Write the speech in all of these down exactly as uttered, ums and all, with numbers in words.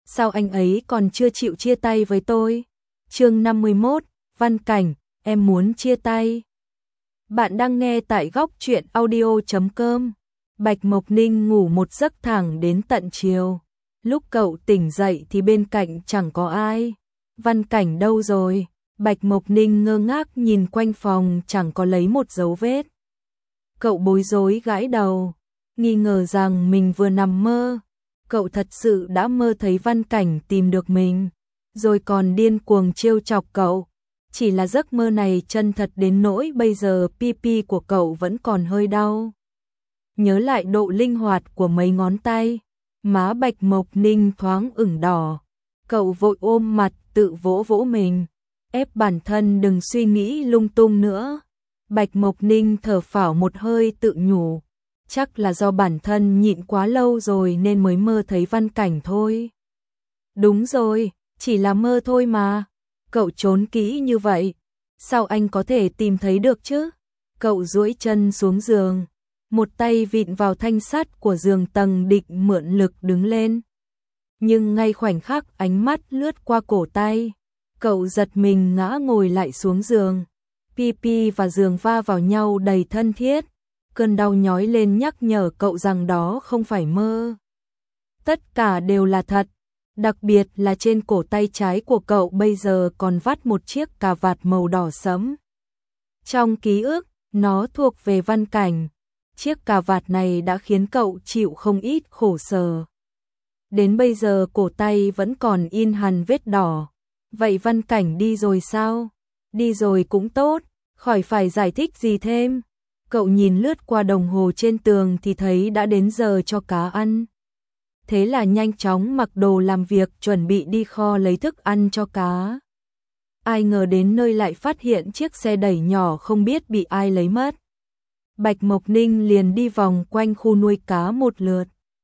sao anh ấy còn chưa chịu chia tay với tôi? Chương năm mươi mốt, Văn Cảnh, em muốn chia tay. Bạn đang nghe tại góc truyện audio chấm com. Bạch Mộc Ninh ngủ một giấc thẳng đến tận chiều. Lúc cậu tỉnh dậy thì bên cạnh chẳng có ai. Văn Cảnh đâu rồi? Bạch Mộc Ninh ngơ ngác nhìn quanh phòng, chẳng có lấy một dấu vết. Cậu bối rối gãi đầu, nghi ngờ rằng mình vừa nằm mơ. Cậu thật sự đã mơ thấy Văn Cảnh tìm được mình, rồi còn điên cuồng trêu chọc cậu. Chỉ là giấc mơ này chân thật đến nỗi bây giờ pi pi của cậu vẫn còn hơi đau. Nhớ lại độ linh hoạt của mấy ngón tay, má Bạch Mộc Ninh thoáng ửng đỏ. Cậu vội ôm mặt tự vỗ vỗ mình, ép bản thân đừng suy nghĩ lung tung nữa. Bạch Mộc Ninh thở phào một hơi tự nhủ, chắc là do bản thân nhịn quá lâu rồi nên mới mơ thấy Văn Cảnh thôi. Đúng rồi, chỉ là mơ thôi mà. Cậu trốn kỹ như vậy, sao anh có thể tìm thấy được chứ? Cậu duỗi chân xuống giường, một tay vịn vào thanh sắt của giường tầng định mượn lực đứng lên. Nhưng ngay khoảnh khắc ánh mắt lướt qua cổ tay, cậu giật mình ngã ngồi lại xuống giường. Pi pi và giường va vào nhau đầy thân thiết. Cơn đau nhói lên nhắc nhở cậu rằng đó không phải mơ. Tất cả đều là thật, đặc biệt là trên cổ tay trái của cậu bây giờ còn vắt một chiếc cà vạt màu đỏ sẫm. Trong ký ức, nó thuộc về Văn Cảnh. Chiếc cà vạt này đã khiến cậu chịu không ít khổ sở. Đến bây giờ cổ tay vẫn còn in hằn vết đỏ. Vậy Văn Cảnh đi rồi sao? Đi rồi cũng tốt, khỏi phải giải thích gì thêm. Cậu nhìn lướt qua đồng hồ trên tường thì thấy đã đến giờ cho cá ăn. Thế là nhanh chóng mặc đồ làm việc chuẩn bị đi kho lấy thức ăn cho cá. Ai ngờ đến nơi lại phát hiện chiếc xe đẩy nhỏ không biết bị ai lấy mất. Bạch Mộc Ninh liền đi vòng quanh khu nuôi cá một lượt.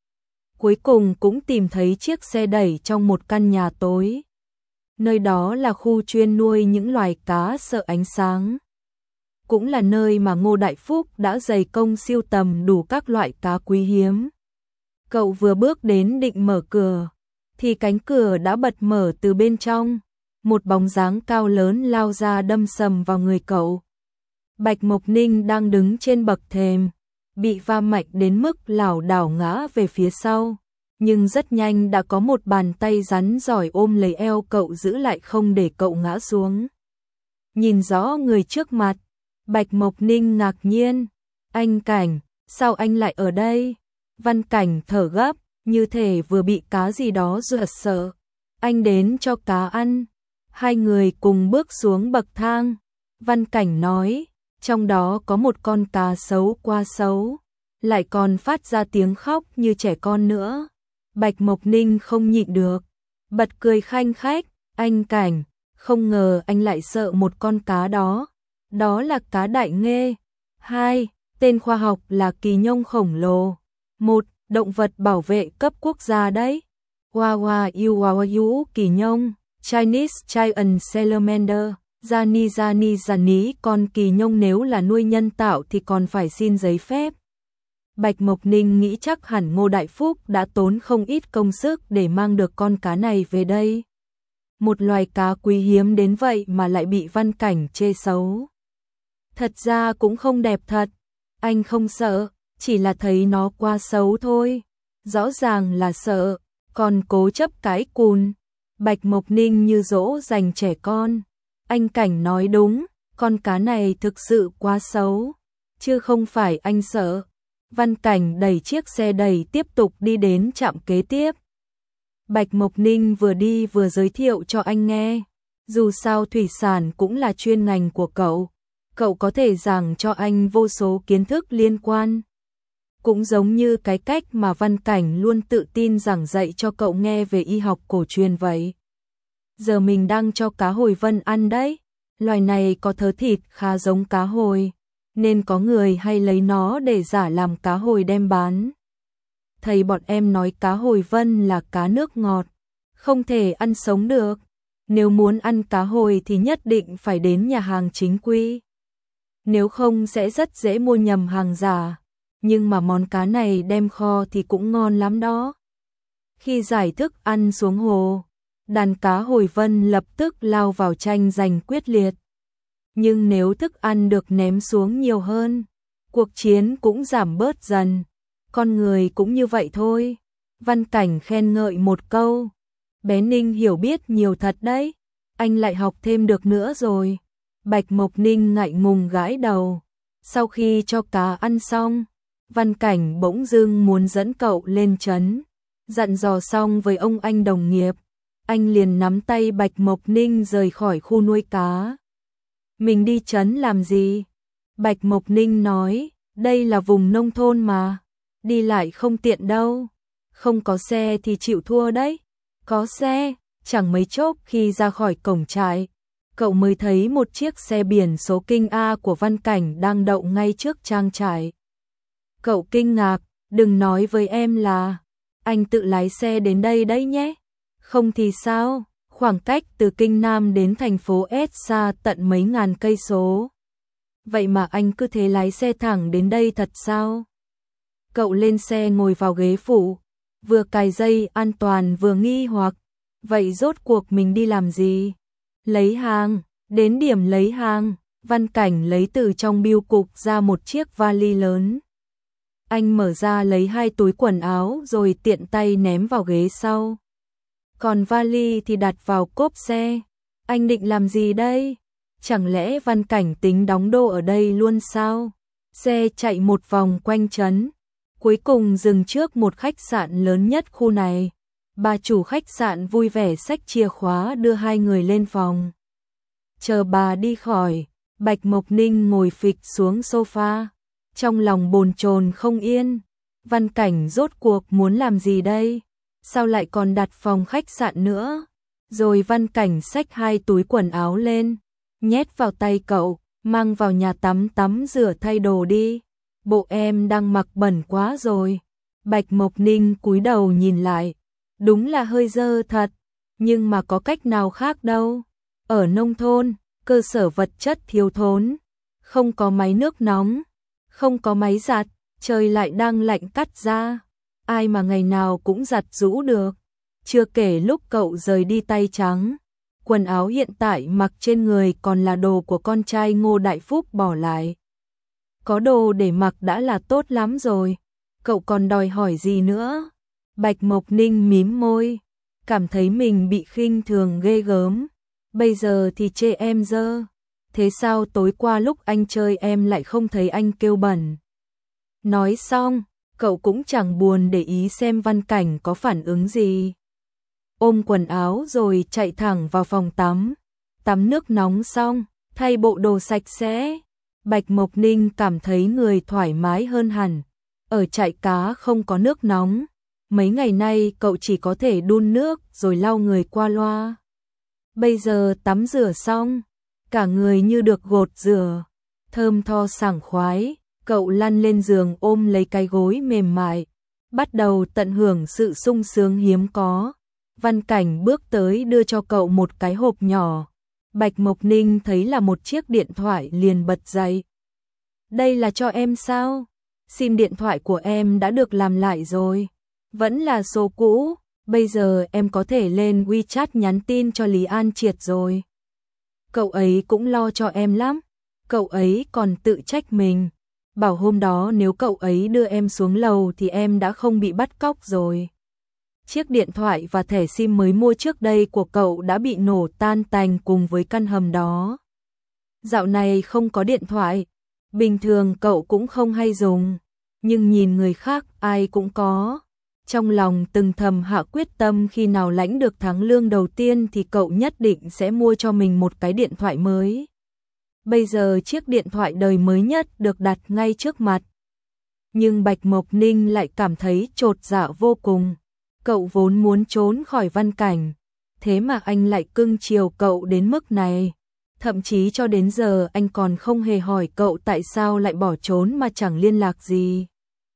Cuối cùng cũng tìm thấy chiếc xe đẩy trong một căn nhà tối. Nơi đó là khu chuyên nuôi những loài cá sợ ánh sáng. Cũng là nơi mà Ngô Đại Phúc đã dày công siêu tầm đủ các loại cá quý hiếm. Cậu vừa bước đến định mở cửa, thì cánh cửa đã bật mở từ bên trong. Một bóng dáng cao lớn lao ra đâm sầm vào người cậu. Bạch Mộc Ninh đang đứng trên bậc thềm, bị va mạnh đến mức lảo đảo ngã về phía sau. Nhưng rất nhanh đã có một bàn tay rắn giỏi ôm lấy eo cậu giữ lại không để cậu ngã xuống. Nhìn rõ người trước mặt, Bạch Mộc Ninh ngạc nhiên. Anh Cảnh, sao anh lại ở đây? Văn Cảnh thở gấp, như thể vừa bị cá gì đó dọa sợ. Anh đến cho cá ăn. Hai người cùng bước xuống bậc thang. Văn Cảnh nói, trong đó có một con cá xấu quá xấu, lại còn phát ra tiếng khóc như trẻ con nữa. Bạch Mộc Ninh không nhịn được, bật cười khanh khách. Anh Cảnh, không ngờ anh lại sợ một con cá đó. Đó là cá đại nghê. Hai, tên khoa học là kỳ nhông khổng lồ. Một, động vật bảo vệ cấp quốc gia đấy. Wawa yu wawa yu kỳ nhông, Chinese giant salamander, Zani Zani Zani. Con kỳ nhông nếu là nuôi nhân tạo thì còn phải xin giấy phép. Bạch Mộc Ninh nghĩ chắc hẳn Ngô Đại Phúc đã tốn không ít công sức để mang được con cá này về đây. Một loài cá quý hiếm đến vậy mà lại bị Văn Cảnh chê xấu. Thật ra cũng không đẹp thật. Anh không sợ, chỉ là thấy nó quá xấu thôi. Rõ ràng là sợ, còn cố chấp cái cùn. Bạch Mộc Ninh như dỗ dành trẻ con. Anh Cảnh nói đúng, con cá này thực sự quá xấu, chứ không phải anh sợ. Văn Cảnh đẩy chiếc xe đẩy tiếp tục đi đến trạm kế tiếp. Bạch Mộc Ninh vừa đi vừa giới thiệu cho anh nghe. Dù sao thủy sản cũng là chuyên ngành của cậu. Cậu có thể giảng cho anh vô số kiến thức liên quan. Cũng giống như cái cách mà Văn Cảnh luôn tự tin giảng dạy cho cậu nghe về y học cổ truyền vậy. Giờ mình đang cho cá hồi vân ăn đấy. Loài này có thớ thịt khá giống cá hồi, nên có người hay lấy nó để giả làm cá hồi đem bán. Thầy bọn em nói cá hồi vân là cá nước ngọt, không thể ăn sống được. Nếu muốn ăn cá hồi thì nhất định phải đến nhà hàng chính quy. Nếu không sẽ rất dễ mua nhầm hàng giả. Nhưng mà món cá này đem kho thì cũng ngon lắm đó. Khi giải thức ăn xuống hồ, đàn cá hồi vân lập tức lao vào tranh giành quyết liệt. Nhưng nếu thức ăn được ném xuống nhiều hơn, cuộc chiến cũng giảm bớt dần. Con người cũng như vậy thôi. Văn Cảnh khen ngợi một câu. Bé Ninh hiểu biết nhiều thật đấy. Anh lại học thêm được nữa rồi. Bạch Mộc Ninh ngại ngùng gãi đầu. Sau khi cho cá ăn xong, Văn Cảnh bỗng dưng muốn dẫn cậu lên trấn. Dặn dò xong với ông anh đồng nghiệp, anh liền nắm tay Bạch Mộc Ninh rời khỏi khu nuôi cá. Mình đi trấn làm gì? Bạch Mộc Ninh nói, đây là vùng nông thôn mà, đi lại không tiện đâu. Không có xe thì chịu thua đấy. Có xe, chẳng mấy chốc khi ra khỏi cổng trại, cậu mới thấy một chiếc xe biển số kinh A của Văn Cảnh đang đậu ngay trước trang trại. Cậu kinh ngạc, đừng nói với em là anh tự lái xe đến đây đấy nhé. Không thì sao, khoảng cách từ Kinh Nam đến thành phố S xa tận mấy ngàn cây số. Vậy mà anh cứ thế lái xe thẳng đến đây thật sao? Cậu lên xe ngồi vào ghế phụ, vừa cài dây an toàn vừa nghi hoặc, vậy rốt cuộc mình đi làm gì? Lấy hàng, đến điểm lấy hàng, Văn Cảnh lấy từ trong bưu cục ra một chiếc vali lớn. Anh mở ra lấy hai túi quần áo rồi tiện tay ném vào ghế sau. Còn vali thì đặt vào cốp xe. Anh định làm gì đây? Chẳng lẽ Văn Cảnh tính đóng đô ở đây luôn sao? Xe chạy một vòng quanh trấn, cuối cùng dừng trước một khách sạn lớn nhất khu này. Bà chủ khách sạn vui vẻ xách chìa khóa đưa hai người lên phòng. Chờ bà đi khỏi, Bạch Mộc Ninh ngồi phịch xuống sofa, trong lòng bồn chồn không yên. Văn Cảnh rốt cuộc muốn làm gì đây? Sao lại còn đặt phòng khách sạn nữa? Rồi Văn Cảnh xách hai túi quần áo lên, nhét vào tay cậu, mang vào nhà tắm tắm rửa thay đồ đi. Bộ em đang mặc bẩn quá rồi. Bạch Mộc Ninh cúi đầu nhìn lại, đúng là hơi dơ thật, nhưng mà có cách nào khác đâu. Ở nông thôn, cơ sở vật chất thiếu thốn, không có máy nước nóng, không có máy giặt, trời lại đang lạnh cắt da, ai mà ngày nào cũng giặt giũ được. Chưa kể lúc cậu rời đi tay trắng, quần áo hiện tại mặc trên người còn là đồ của con trai Ngô Đại Phúc bỏ lại. Có đồ để mặc đã là tốt lắm rồi, cậu còn đòi hỏi gì nữa? Bạch Mộc Ninh mím môi, cảm thấy mình bị khinh thường ghê gớm. Bây giờ thì chê em dơ. Thế sao tối qua lúc anh chơi em lại không thấy anh kêu bẩn? Nói xong, cậu cũng chẳng buồn để ý xem Văn Cảnh có phản ứng gì. Ôm quần áo rồi chạy thẳng vào phòng tắm. Tắm nước nóng xong, thay bộ đồ sạch sẽ. Bạch Mộc Ninh cảm thấy người thoải mái hơn hẳn. Ở trại cá không có nước nóng. Mấy ngày nay cậu chỉ có thể đun nước rồi lau người qua loa. Bây giờ tắm rửa xong, cả người như được gột rửa, thơm tho sảng khoái, cậu lăn lên giường ôm lấy cái gối mềm mại, bắt đầu tận hưởng sự sung sướng hiếm có. Văn Cảnh bước tới đưa cho cậu một cái hộp nhỏ. Bạch Mộc Ninh thấy là một chiếc điện thoại liền bật dậy. Đây là cho em sao? Sim điện thoại của em đã được làm lại rồi. Vẫn là số cũ, bây giờ em có thể lên WeChat nhắn tin cho Lý An Triệt rồi. Cậu ấy cũng lo cho em lắm, cậu ấy còn tự trách mình. Bảo hôm đó nếu cậu ấy đưa em xuống lầu thì em đã không bị bắt cóc rồi. Chiếc điện thoại và thẻ sim mới mua trước đây của cậu đã bị nổ tan tành cùng với căn hầm đó. Dạo này không có điện thoại, bình thường cậu cũng không hay dùng, nhưng nhìn người khác ai cũng có. Trong lòng từng thầm hạ quyết tâm khi nào lãnh được tháng lương đầu tiên thì cậu nhất định sẽ mua cho mình một cái điện thoại mới. Bây giờ chiếc điện thoại đời mới nhất được đặt ngay trước mặt. Nhưng Bạch Mộc Ninh lại cảm thấy chột dạ vô cùng. Cậu vốn muốn trốn khỏi Văn Cảnh, thế mà anh lại cưng chiều cậu đến mức này. Thậm chí cho đến giờ anh còn không hề hỏi cậu tại sao lại bỏ trốn mà chẳng liên lạc gì.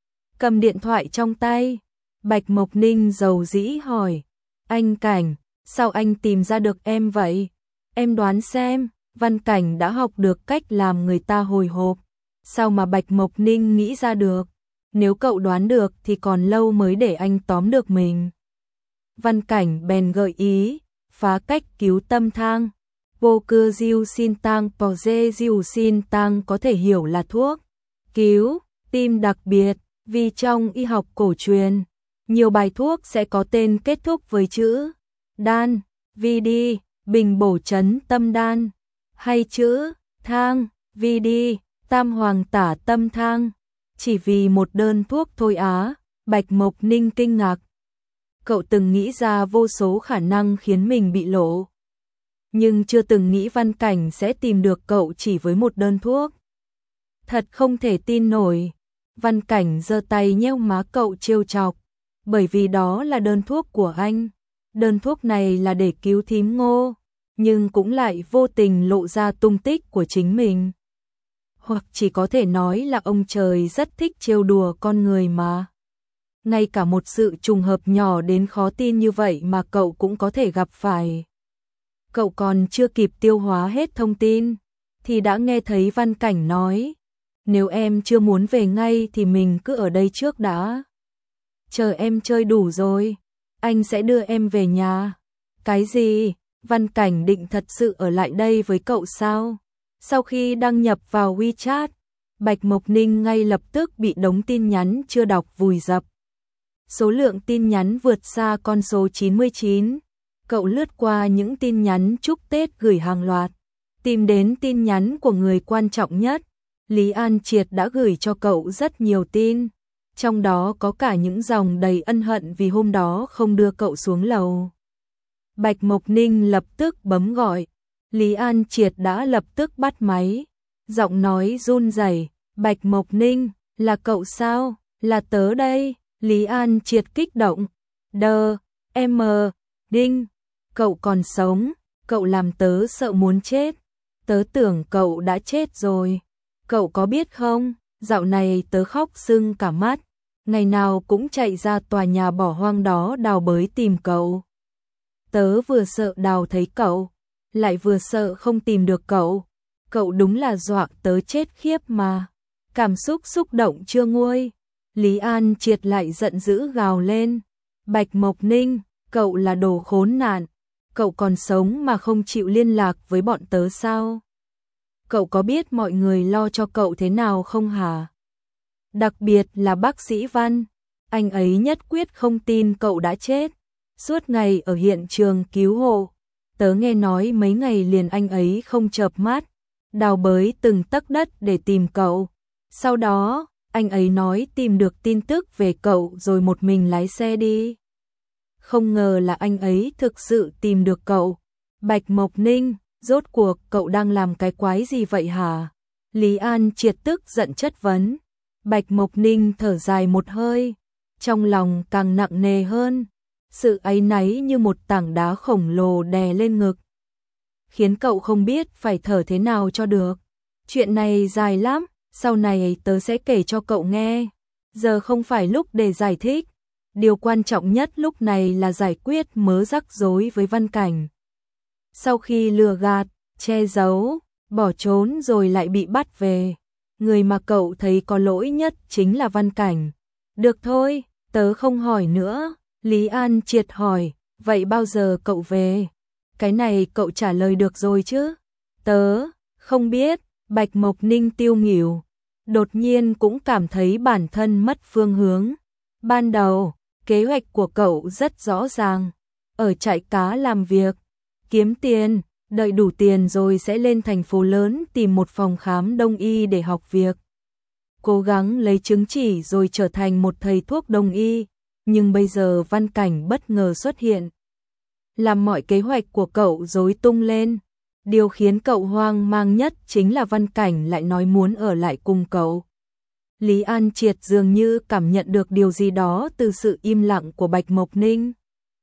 Cầm điện thoại trong tay, Bạch Mộc Ninh dầu dĩ hỏi, anh Cảnh, sao anh tìm ra được em vậy? Em đoán xem, Văn Cảnh đã học được cách làm người ta hồi hộp. Sao mà Bạch Mộc Ninh nghĩ ra được? Nếu cậu đoán được thì còn lâu mới để anh tóm được mình. Văn Cảnh bèn gợi ý, phá cách cứu tâm thang. Vô cưa diêu xin tang pò dê diêu xin tang có thể hiểu là thuốc cứu tim đặc biệt, vì trong y học cổ truyền, nhiều bài thuốc sẽ có tên kết thúc với chữ đan, vi đi, bình bổ chấn tâm đan, hay chữ thang, vi đi, tam hoàng tả tâm thang. Chỉ vì một đơn thuốc thôi á, Bạch Mộc Ninh kinh ngạc. Cậu từng nghĩ ra vô số khả năng khiến mình bị lộ, nhưng chưa từng nghĩ Văn Cảnh sẽ tìm được cậu chỉ với một đơn thuốc. Thật không thể tin nổi. Văn Cảnh giơ tay nhéo má cậu trêu chọc, bởi vì đó là đơn thuốc của anh. Đơn thuốc này là để cứu thím Ngô, nhưng cũng lại vô tình lộ ra tung tích của chính mình. Hoặc chỉ có thể nói là ông trời rất thích trêu đùa con người mà. Ngay cả một sự trùng hợp nhỏ đến khó tin như vậy mà cậu cũng có thể gặp phải. Cậu còn chưa kịp tiêu hóa hết thông tin, thì đã nghe thấy Văn Cảnh nói, nếu em chưa muốn về ngay thì mình cứ ở đây trước đã. Chờ em chơi đủ rồi, anh sẽ đưa em về nhà. Cái gì? Văn Cảnh định thật sự ở lại đây với cậu sao? Sau khi đăng nhập vào WeChat, Bạch Mộc Ninh ngay lập tức bị đống tin nhắn chưa đọc vùi dập. Số lượng tin nhắn vượt xa con số chín mươi chín. Cậu lướt qua những tin nhắn chúc Tết gửi hàng loạt, tìm đến tin nhắn của người quan trọng nhất. Lý An Triệt đã gửi cho cậu rất nhiều tin, trong đó có cả những dòng đầy ân hận vì hôm đó không đưa cậu xuống lầu. Bạch Mộc Ninh lập tức bấm gọi, Lý An Triệt đã lập tức bắt máy, giọng nói run rẩy, Bạch Mộc Ninh, là cậu sao? Là tớ đây. Lý An Triệt kích động, đờ, em, Đinh, cậu còn sống, cậu làm tớ sợ muốn chết, tớ tưởng cậu đã chết rồi. Cậu có biết không, dạo này tớ khóc sưng cả mắt, ngày nào cũng chạy ra tòa nhà bỏ hoang đó đào bới tìm cậu. Tớ vừa sợ đào thấy cậu, lại vừa sợ không tìm được cậu. Cậu đúng là dọa tớ chết khiếp mà. Cảm xúc xúc động chưa nguôi, Lý An Triệt lại giận dữ gào lên, Bạch Mộc Ninh, cậu là đồ khốn nạn, cậu còn sống mà không chịu liên lạc với bọn tớ sao? Cậu có biết mọi người lo cho cậu thế nào không hả? Đặc biệt là bác sĩ Văn, anh ấy nhất quyết không tin cậu đã chết. Suốt ngày ở hiện trường cứu hộ, tớ nghe nói mấy ngày liền anh ấy không chợp mắt, đào bới từng tấc đất để tìm cậu. Sau đó, anh ấy nói tìm được tin tức về cậu rồi một mình lái xe đi. Không ngờ là anh ấy thực sự tìm được cậu. Bạch Mộc Ninh, rốt cuộc cậu đang làm cái quái gì vậy hả? Lý An Triệt tức giận chất vấn. Bạch Mộc Ninh thở dài một hơi, trong lòng càng nặng nề hơn. Sự áy náy như một tảng đá khổng lồ đè lên ngực, khiến cậu không biết phải thở thế nào cho được. Chuyện này dài lắm, sau này tớ sẽ kể cho cậu nghe. Giờ không phải lúc để giải thích. Điều quan trọng nhất lúc này là giải quyết mớ rắc rối với Văn Cảnh. Sau khi lừa gạt, che giấu, bỏ trốn rồi lại bị bắt về, người mà cậu thấy có lỗi nhất chính là Văn Cảnh. Được thôi, tớ không hỏi nữa. Lý An Triệt hỏi, vậy bao giờ cậu về? Cái này cậu trả lời được rồi chứ? Tớ, không biết. Bạch Mộc Ninh tiêu nghỉu, đột nhiên cũng cảm thấy bản thân mất phương hướng. Ban đầu, kế hoạch của cậu rất rõ ràng, ở trại cá làm việc, kiếm tiền, đợi đủ tiền rồi sẽ lên thành phố lớn tìm một phòng khám đông y để học việc. Cố gắng lấy chứng chỉ rồi trở thành một thầy thuốc đông y, nhưng bây giờ Văn Cảnh bất ngờ xuất hiện, làm mọi kế hoạch của cậu rối tung lên. Điều khiến cậu hoang mang nhất chính là Văn Cảnh lại nói muốn ở lại cùng cậu. Lý An Triệt dường như cảm nhận được điều gì đó từ sự im lặng của Bạch Mộc Ninh.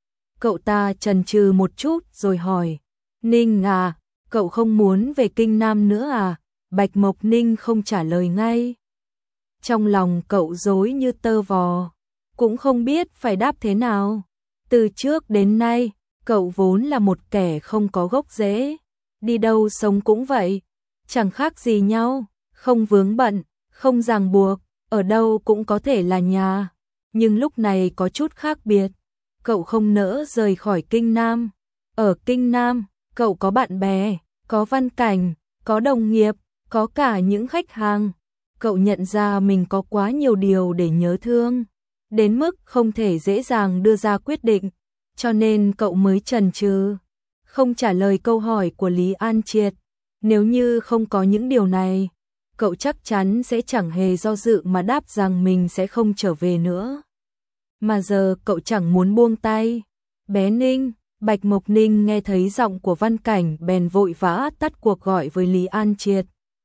Cậu ta chần chừ một chút rồi hỏi, Ninh à, cậu không muốn về Kinh Nam nữa à? Bạch Mộc Ninh không trả lời ngay. Trong lòng cậu rối như tơ vò, cũng không biết phải đáp thế nào. Từ trước đến nay, cậu vốn là một kẻ không có gốc rễ. Đi đâu sống cũng vậy, chẳng khác gì nhau, không vướng bận, không ràng buộc, ở đâu cũng có thể là nhà. Nhưng lúc này có chút khác biệt, cậu không nỡ rời khỏi Kinh Nam. Ở Kinh Nam, cậu có bạn bè, có Văn Cảnh, có đồng nghiệp, có cả những khách hàng. Cậu nhận ra mình có quá nhiều điều để nhớ thương, đến mức không thể dễ dàng đưa ra quyết định, cho nên cậu mới chần chừ, không trả lời câu hỏi của Lý An Triệt. Nếu như không có những điều này, cậu chắc chắn sẽ chẳng hề do dự mà đáp rằng mình sẽ không trở về nữa. Mà giờ cậu chẳng muốn buông tay. Bé Ninh, Bạch Mộc Ninh nghe thấy giọng của Văn Cảnh bèn vội vã tắt cuộc gọi với Lý An Triệt.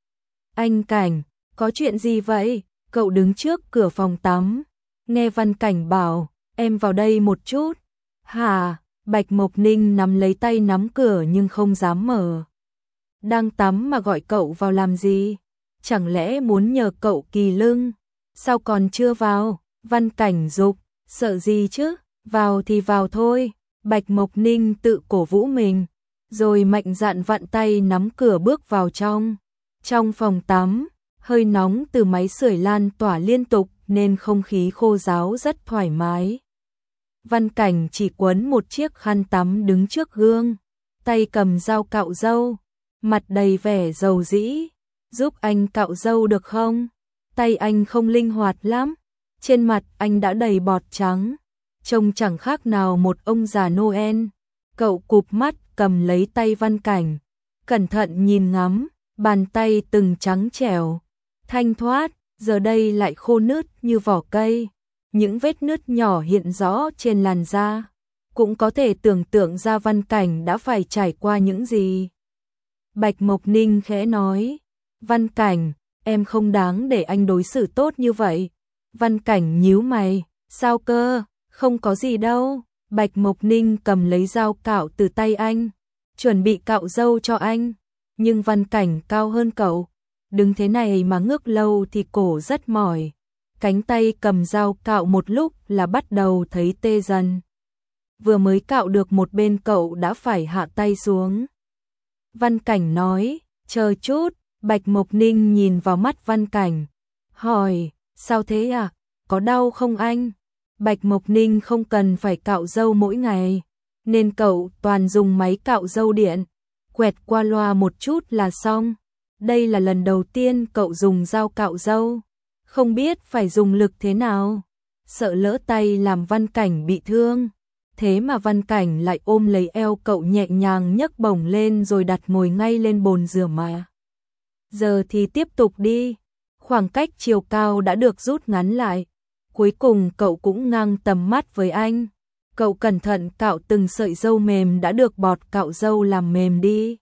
Anh Cảnh, có chuyện gì vậy? Cậu đứng trước cửa phòng tắm, nghe Văn Cảnh bảo, em vào đây một chút. Hả? Bạch Mộc Ninh nắm lấy tay nắm cửa nhưng không dám mở. Đang tắm mà gọi cậu vào làm gì? Chẳng lẽ muốn nhờ cậu kỳ lưng? Sao còn chưa vào? Văn Cảnh giục, sợ gì chứ? Vào thì vào thôi. Bạch Mộc Ninh tự cổ vũ mình, rồi mạnh dạn vặn tay nắm cửa bước vào trong. Trong phòng tắm, hơi nóng từ máy sưởi lan tỏa liên tục nên không khí khô ráo rất thoải mái. Văn Cảnh chỉ quấn một chiếc khăn tắm đứng trước gương, tay cầm dao cạo râu, mặt đầy vẻ dầu dĩ. Giúp anh cạo râu được không? Tay anh không linh hoạt lắm, trên mặt anh đã đầy bọt trắng, trông chẳng khác nào một ông già Noel. Cậu cụp mắt cầm lấy tay Văn Cảnh, cẩn thận nhìn ngắm, bàn tay từng trắng trẻo, thanh thoát, giờ đây lại khô nứt như vỏ cây. Những vết nứt nhỏ hiện rõ trên làn da, cũng có thể tưởng tượng ra Văn Cảnh đã phải trải qua những gì. Bạch Mộc Ninh khẽ nói, Văn Cảnh, em không đáng để anh đối xử tốt như vậy. Văn Cảnh nhíu mày, sao cơ? Không có gì đâu. Bạch Mộc Ninh cầm lấy dao cạo từ tay anh, chuẩn bị cạo râu cho anh. Nhưng Văn Cảnh cao hơn cậu, đứng thế này mà ngước lâu thì cổ rất mỏi. Cánh tay cầm dao cạo một lúc là bắt đầu thấy tê dần. Vừa mới cạo được một bên cậu đã phải hạ tay xuống. Văn Cảnh nói, chờ chút. Bạch Mộc Ninh nhìn vào mắt Văn Cảnh, hỏi, sao thế à? Có đau không anh? Bạch Mộc Ninh không cần phải cạo râu mỗi ngày, nên cậu toàn dùng máy cạo râu điện, quẹt qua loa một chút là xong. Đây là lần đầu tiên cậu dùng dao cạo râu, không biết phải dùng lực thế nào, sợ lỡ tay làm Văn Cảnh bị thương. Thế mà Văn Cảnh lại ôm lấy eo cậu nhẹ nhàng nhấc bổng lên rồi đặt ngồi ngay lên bồn rửa mà. Giờ thì tiếp tục đi. Khoảng cách chiều cao đã được rút ngắn lại. Cuối cùng cậu cũng ngang tầm mắt với anh. Cậu cẩn thận cạo từng sợi râu mềm đã được bọt cạo râu làm mềm đi.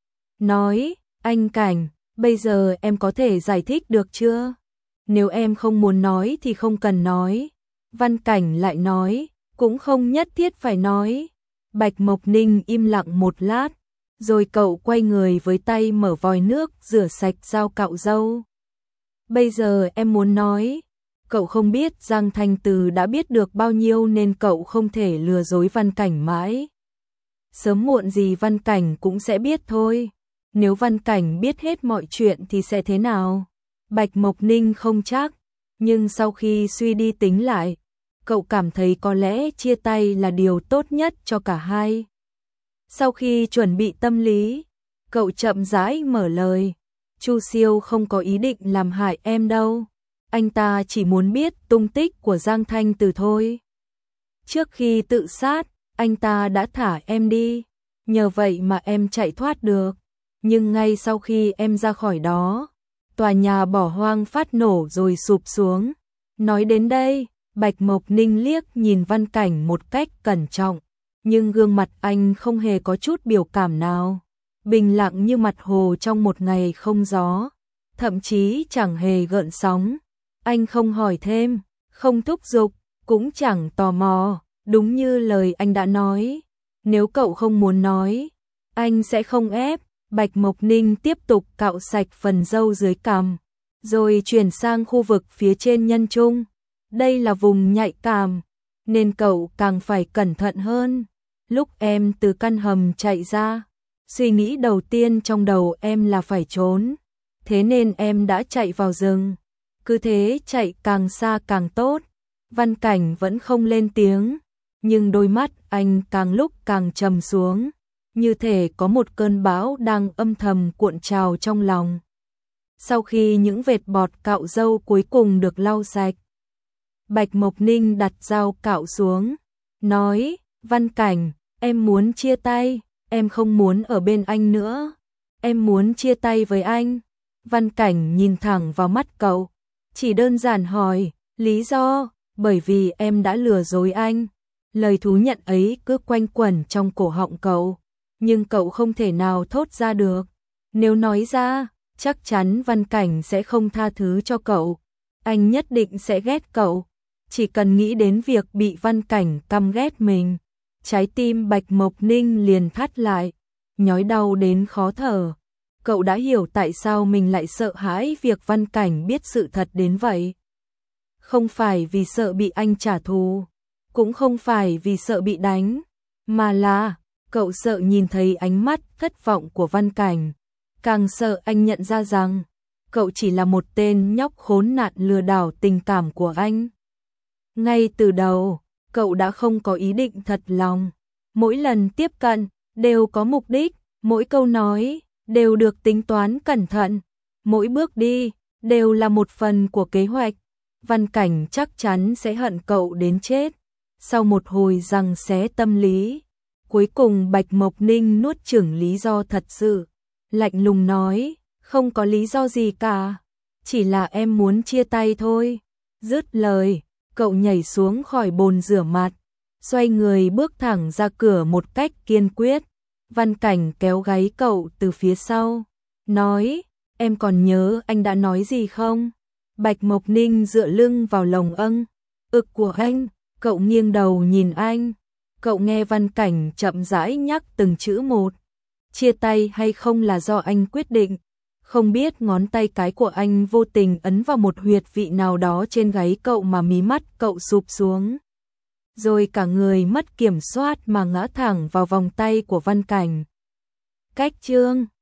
Nói, anh Cảnh, bây giờ em có thể giải thích được chưa? Nếu em không muốn nói thì không cần nói. Văn Cảnh lại nói, cũng không nhất thiết phải nói. Bạch Mộc Ninh im lặng một lát, rồi cậu quay người với tay mở vòi nước rửa sạch dao cạo râu. Bây giờ em muốn nói. Cậu không biết Giang Thanh Từ đã biết được bao nhiêu nên cậu không thể lừa dối Văn Cảnh mãi. Sớm muộn gì Văn Cảnh cũng sẽ biết thôi. Nếu Văn Cảnh biết hết mọi chuyện thì sẽ thế nào? Bạch Mộc Ninh không chắc, nhưng sau khi suy đi tính lại, cậu cảm thấy có lẽ chia tay là điều tốt nhất cho cả hai. Sau khi chuẩn bị tâm lý, cậu chậm rãi mở lời, Chu Siêu không có ý định làm hại em đâu. Anh ta chỉ muốn biết tung tích của Giang Thanh Từ thôi. Trước khi tự sát, anh ta đã thả em đi, nhờ vậy mà em chạy thoát được. Nhưng ngay sau khi em ra khỏi đó, tòa nhà bỏ hoang phát nổ rồi sụp xuống. Nói đến đây, Bạch Mộc Ninh liếc nhìn Văn Cảnh một cách cẩn trọng, nhưng gương mặt anh không hề có chút biểu cảm nào, bình lặng như mặt hồ trong một ngày không gió, thậm chí chẳng hề gợn sóng. Anh không hỏi thêm, không thúc giục, cũng chẳng tò mò, đúng như lời anh đã nói. Nếu cậu không muốn nói, anh sẽ không ép. Bạch Mộc Ninh tiếp tục cạo sạch phần râu dưới cằm, rồi chuyển sang khu vực phía trên nhân trung. Đây là vùng nhạy cảm, nên cậu càng phải cẩn thận hơn. Lúc em từ căn hầm chạy ra, suy nghĩ đầu tiên trong đầu em là phải trốn. Thế nên em đã chạy vào rừng. Cứ thế chạy càng xa càng tốt. Văn Cảnh vẫn không lên tiếng. nhưng đôi mắt anh càng lúc càng trầm xuống, như thể có một cơn bão đang âm thầm cuộn trào trong lòng. Sau khi những vệt bọt cạo râu cuối cùng được lau sạch, Bạch Mộc Ninh đặt dao cạo xuống, nói, Văn Cảnh, em muốn chia tay, em không muốn ở bên anh nữa, em muốn chia tay với anh. Văn Cảnh nhìn thẳng vào mắt cậu, chỉ đơn giản hỏi, lý do, bởi vì em đã lừa dối anh. Lời thú nhận ấy cứ quanh quẩn trong cổ họng cậu, nhưng cậu không thể nào thốt ra được. Nếu nói ra, chắc chắn Văn Cảnh sẽ không tha thứ cho cậu, anh nhất định sẽ ghét cậu. Chỉ cần nghĩ đến việc bị Văn Cảnh căm ghét mình, trái tim Bạch Mộc Ninh liền thắt lại, nhói đau đến khó thở. Cậu đã hiểu tại sao mình lại sợ hãi việc Văn Cảnh biết sự thật đến vậy. Không phải vì sợ bị anh trả thù, cũng không phải vì sợ bị đánh, mà là cậu sợ nhìn thấy ánh mắt thất vọng của Văn Cảnh, càng sợ anh nhận ra rằng cậu chỉ là một tên nhóc khốn nạn lừa đảo tình cảm của anh. Ngay từ đầu, cậu đã không có ý định thật lòng, mỗi lần tiếp cận đều có mục đích, mỗi câu nói đều được tính toán cẩn thận, mỗi bước đi đều là một phần của kế hoạch. Văn Cảnh chắc chắn sẽ hận cậu đến chết. Sau một hồi giằng xé tâm lý, cuối cùng Bạch Mộc Ninh nuốt chửng lý do thật sự, lạnh lùng nói, không có lý do gì cả, chỉ là em muốn chia tay thôi. Dứt lời, cậu nhảy xuống khỏi bồn rửa mặt, xoay người bước thẳng ra cửa một cách kiên quyết. Văn Cảnh kéo gáy cậu từ phía sau, nói, em còn nhớ anh đã nói gì không? Bạch Mộc Ninh dựa lưng vào lồng âng, ực của anh, cậu nghiêng đầu nhìn anh, cậu nghe Văn Cảnh chậm rãi nhắc từng chữ một, chia tay hay không là do anh quyết định. Không biết ngón tay cái của anh vô tình ấn vào một huyệt vị nào đó trên gáy cậu mà mí mắt cậu sụp xuống, rồi cả người mất kiểm soát mà ngã thẳng vào vòng tay của Văn Cảnh. Cách chương